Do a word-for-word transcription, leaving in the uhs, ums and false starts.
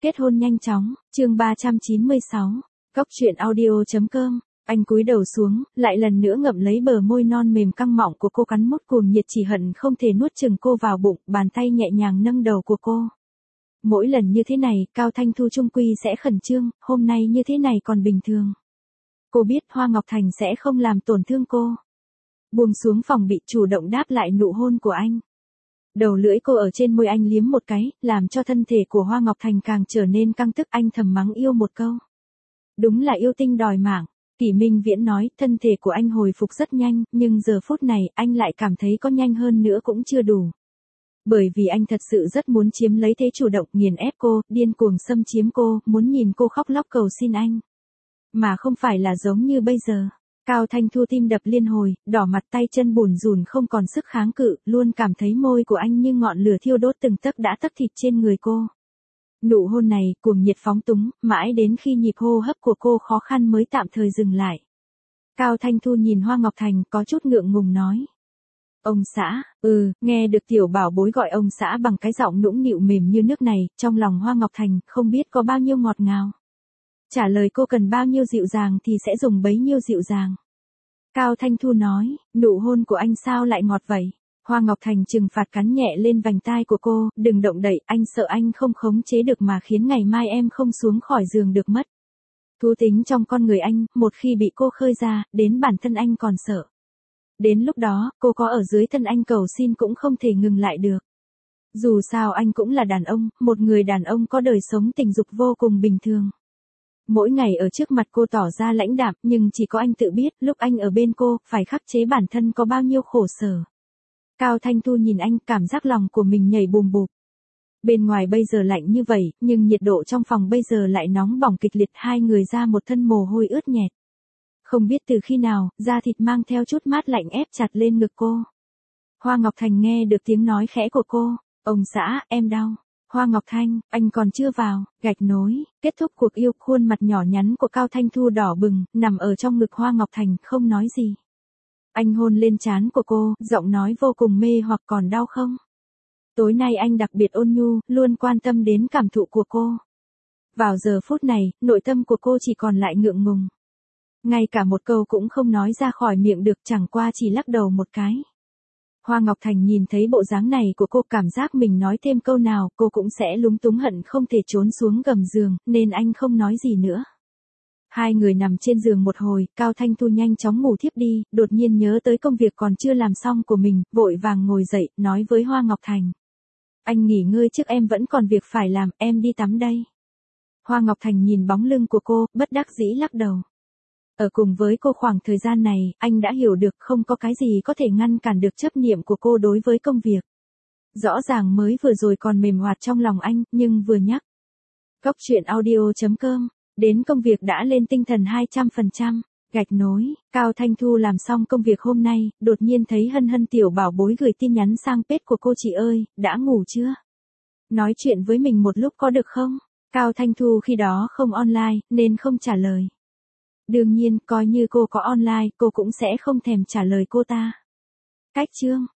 Kết hôn nhanh chóng, chương ba trăm chín mươi sáu, Cốc truyện audio chấm com. Anh cúi đầu xuống, lại lần nữa ngậm lấy bờ môi non mềm căng mọng của cô cắn mút cuồng nhiệt chỉ hận không thể nuốt chừng cô vào bụng, bàn tay nhẹ nhàng nâng đầu của cô. Mỗi lần như thế này, Cao Thanh Thu chung quy sẽ khẩn trương, hôm nay như thế này còn bình thường. Cô biết Hoa Ngọc Thành sẽ không làm tổn thương cô. Buông xuống phòng bị chủ động đáp lại nụ hôn của anh. Đầu lưỡi cô ở trên môi anh liếm một cái, làm cho thân thể của Hoa Ngọc Thành càng trở nên căng tức. Anh thầm mắng yêu một câu. Đúng là yêu tinh đòi mạng. Kỷ Minh Viễn nói thân thể của anh hồi phục rất nhanh, nhưng giờ phút này anh lại cảm thấy có nhanh hơn nữa cũng chưa đủ. Bởi vì anh thật sự rất muốn chiếm lấy thế chủ động nghiền ép cô, điên cuồng xâm chiếm cô, muốn nhìn cô khóc lóc cầu xin anh. Mà không phải là giống như bây giờ. Cao Thanh Thu tim đập liên hồi, đỏ mặt tay chân bùn rùn không còn sức kháng cự, luôn cảm thấy môi của anh như ngọn lửa thiêu đốt từng tấc đã tấc thịt trên người cô. Nụ hôn này, cuồng nhiệt phóng túng, mãi đến khi nhịp hô hấp của cô khó khăn mới tạm thời dừng lại. Cao Thanh Thu nhìn Hoa Ngọc Thành có chút ngượng ngùng nói. Ông xã, ừ, nghe được tiểu bảo bối gọi ông xã bằng cái giọng nũng nịu mềm như nước này, trong lòng Hoa Ngọc Thành không biết có bao nhiêu ngọt ngào. Trả lời cô cần bao nhiêu dịu dàng thì sẽ dùng bấy nhiêu dịu dàng. Cao Thanh Thu nói, nụ hôn của anh sao lại ngọt vậy? Hoa Ngọc Thành trừng phạt cắn nhẹ lên vành tai của cô, đừng động đậy, anh sợ anh không khống chế được mà khiến ngày mai em không xuống khỏi giường được mất. Thú tính trong con người anh, một khi bị cô khơi ra, đến bản thân anh còn sợ. Đến lúc đó, cô có ở dưới thân anh cầu xin cũng không thể ngừng lại được. Dù sao anh cũng là đàn ông, một người đàn ông có đời sống tình dục vô cùng bình thường. Mỗi ngày ở trước mặt cô tỏ ra lãnh đạm, nhưng chỉ có anh tự biết, lúc anh ở bên cô, phải khắc chế bản thân có bao nhiêu khổ sở. Cao Thanh Thu nhìn anh, cảm giác lòng của mình nhảy bùm bụp. Bên ngoài bây giờ lạnh như vậy, nhưng nhiệt độ trong phòng bây giờ lại nóng bỏng kịch liệt, hai người ra một thân mồ hôi ướt nhẹt. Không biết từ khi nào, da thịt mang theo chút mát lạnh ép chặt lên ngực cô. Hoa Ngọc Thành nghe được tiếng nói khẽ của cô, ông xã, em đau. Hoa Ngọc Thanh, anh còn chưa vào, gạch nối, kết thúc cuộc yêu, khuôn mặt nhỏ nhắn của Cao Thanh Thu đỏ bừng, nằm ở trong ngực Hoa Ngọc Thành, không nói gì. Anh hôn lên trán của cô, giọng nói vô cùng mê hoặc còn đau không? Tối nay anh đặc biệt ôn nhu, luôn quan tâm đến cảm thụ của cô. Vào giờ phút này, nội tâm của cô chỉ còn lại ngượng ngùng. Ngay cả một câu cũng không nói ra khỏi miệng được, chẳng qua chỉ lắc đầu một cái. Hoa Ngọc Thành nhìn thấy bộ dáng này của cô, cảm giác mình nói thêm câu nào cô cũng sẽ lúng túng hận không thể trốn xuống gầm giường, nên anh không nói gì nữa. Hai người nằm trên giường một hồi, Cao Thanh Thu nhanh chóng ngủ thiếp đi, đột nhiên nhớ tới công việc còn chưa làm xong của mình, vội vàng ngồi dậy, nói với Hoa Ngọc Thành. Anh nghỉ ngơi trước, em vẫn còn việc phải làm, em đi tắm đây. Hoa Ngọc Thành nhìn bóng lưng của cô, bất đắc dĩ lắc đầu. Ở cùng với cô khoảng thời gian này, anh đã hiểu được không có cái gì có thể ngăn cản được chấp niệm của cô đối với công việc. Rõ ràng mới vừa rồi còn mềm hoạt trong lòng anh, nhưng vừa nhắc. Cốc truyện audio chấm com, đến công việc đã lên tinh thần hai trăm phần trăm, gạch nối, Cao Thanh Thu làm xong công việc hôm nay, đột nhiên thấy Hân Hân tiểu bảo bối gửi tin nhắn sang page của cô, chị ơi, đã ngủ chưa? Nói chuyện với mình một lúc có được không? Cao Thanh Thu khi đó không online, nên không trả lời. Đương nhiên, coi như cô có online, cô cũng sẽ không thèm trả lời cô ta. Cách chương.